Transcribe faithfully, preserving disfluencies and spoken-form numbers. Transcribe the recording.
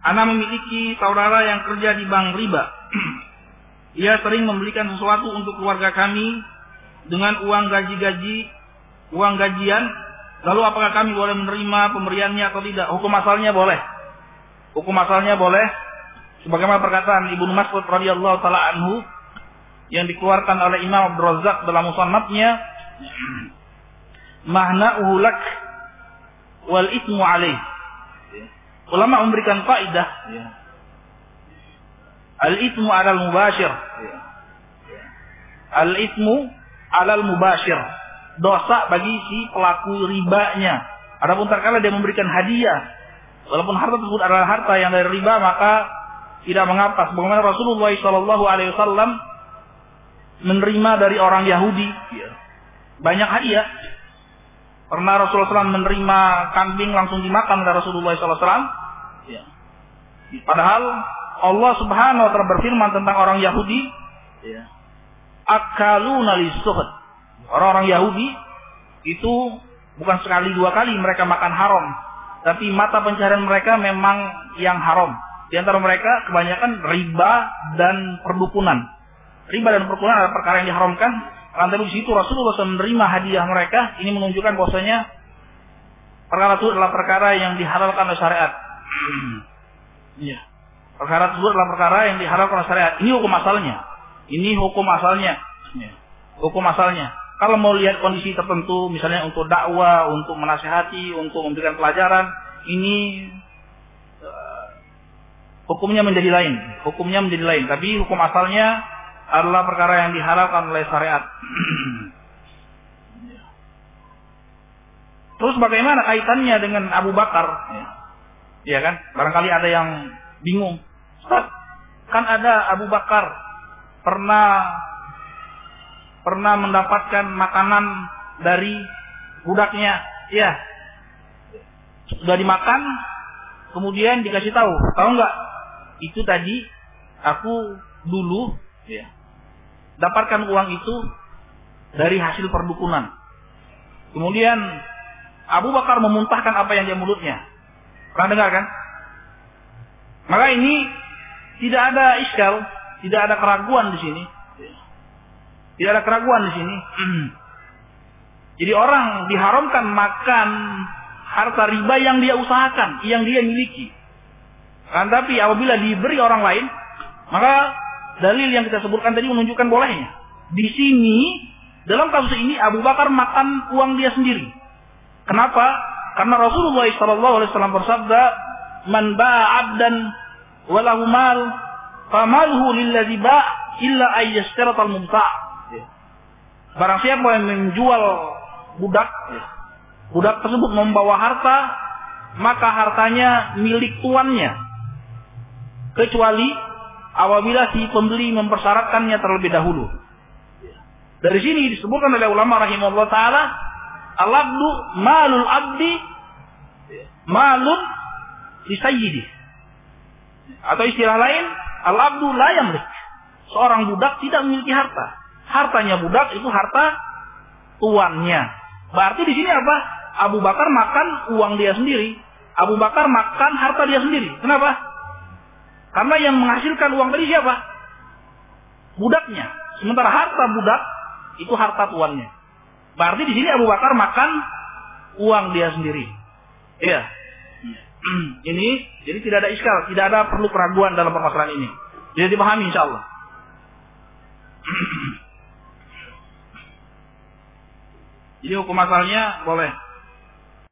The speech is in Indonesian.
Ana memiliki saudara yang kerja di bank riba. Ia sering membelikan sesuatu untuk keluarga kami dengan uang gaji-gaji, uang gajian. Lalu apakah kami boleh menerima pemberiannya atau tidak? Hukum asalnya boleh. Hukum asalnya boleh. Sebagaimana perkataan Ibnu Mas'ud radhiyallahu taala anhu yang dikeluarkan oleh Imam Abdul Razzaq dalam musannafnya, "Mahna'uhu lak wal itsmu alaih." Ulama memberikan kaidah, al-itsmu 'alal mubashir. Al-itsmu 'alal mubashir. Dosa bagi si pelaku ribanya. Adapun terkala dia memberikan hadiah, walaupun harta tersebut adalah harta yang dari riba, maka tidak mengapa. Sebagaimana Rasulullah shallallahu alaihi wasallam menerima dari orang Yahudi banyak hadiah. Pernah Rasulullah shallallahu alaihi wasallam menerima kambing langsung dimakan oleh Rasulullah shallallahu alaihi wasallam. Padahal Allah Subhanahu wa taala berfirman tentang orang Yahudi, akaluna lisuhd. Orang-orang Yahudi itu bukan sekali dua kali mereka makan haram, tapi mata pencarian mereka memang yang haram. Di antara mereka kebanyakan riba dan perdukunan. Riba dan perdukunan adalah perkara yang diharamkan. Lantaran di situ Rasulullah shallallahu alaihi wasallam menerima hadiah mereka. Ini menunjukkan bahwasanya perkara itu adalah perkara yang dihalalkan oleh syariat. Iya. Perkara tersebut adalah perkara yang dihalalkan oleh syariat. Ini hukum asalnya. Ini hukum asalnya. Hukum asalnya. Kalau mau lihat kondisi tertentu, misalnya untuk dakwah, untuk menasihati, untuk memberikan pelajaran, ini uh, hukumnya menjadi lain. Hukumnya menjadi lain. Tapi hukum asalnya adalah perkara yang dihalalkan oleh syariat. Terus bagaimana kaitannya dengan Abu Bakar? Ya, ya kan? Barangkali ada yang bingung. Ustaz, kan ada Abu Bakar pernah pernah mendapatkan makanan dari budaknya. Ya. Sudah dimakan, kemudian dikasih tahu. Tahu nggak? Itu tadi aku dulu ya, dapatkan uang itu dari hasil perdukunan. Kemudian Abu Bakar memuntahkan apa yang di mulutnya. Pernah dengar kan? Maka ini tidak ada iskal, tidak ada keraguan di sini. Tidak ada keraguan di sini. Jadi orang diharamkan makan harta riba yang dia usahakan, yang dia miliki. Kan tapi apabila diberi orang lain, maka dalil yang kita sebutkan tadi menunjukkan bolehnya. Di sini, dalam kasus ini Abu Bakar makan uang dia sendiri. Kenapa? Karena Rasulullah shallallahu alaihi wasallam bersabda, "Man ba'a 'abdan wa lahu mal, famaluhu lilladzi ba' illa ayyashtaratal mumta'." Barang siapa yang menjual budak, budak tersebut membawa harta, maka hartanya milik tuannya. Kecuali apabila si pembeli mempersyaratkannya terlebih dahulu. Dari sini disebutkan oleh ulama rahimahullah taala, al-abdu malul abdi malun li sayyidi. Atau istilah lain, al-abdu la yamlik. Seorang budak tidak memiliki harta. Hartanya budak itu harta tuannya. Berarti di sini apa? Abu Bakar makan uang dia sendiri. Abu Bakar makan harta dia sendiri. Kenapa? Karena yang menghasilkan uang tadi siapa? Budaknya. Sementara harta budak itu harta tuannya. Berarti di sini Abu Bakar makan uang dia sendiri. Iya. Ini jadi tidak ada iskal, tidak ada perlu keraguan dalam permasalahan ini. Jadi dipahami insyaallah. Jadi hukum asalnya boleh.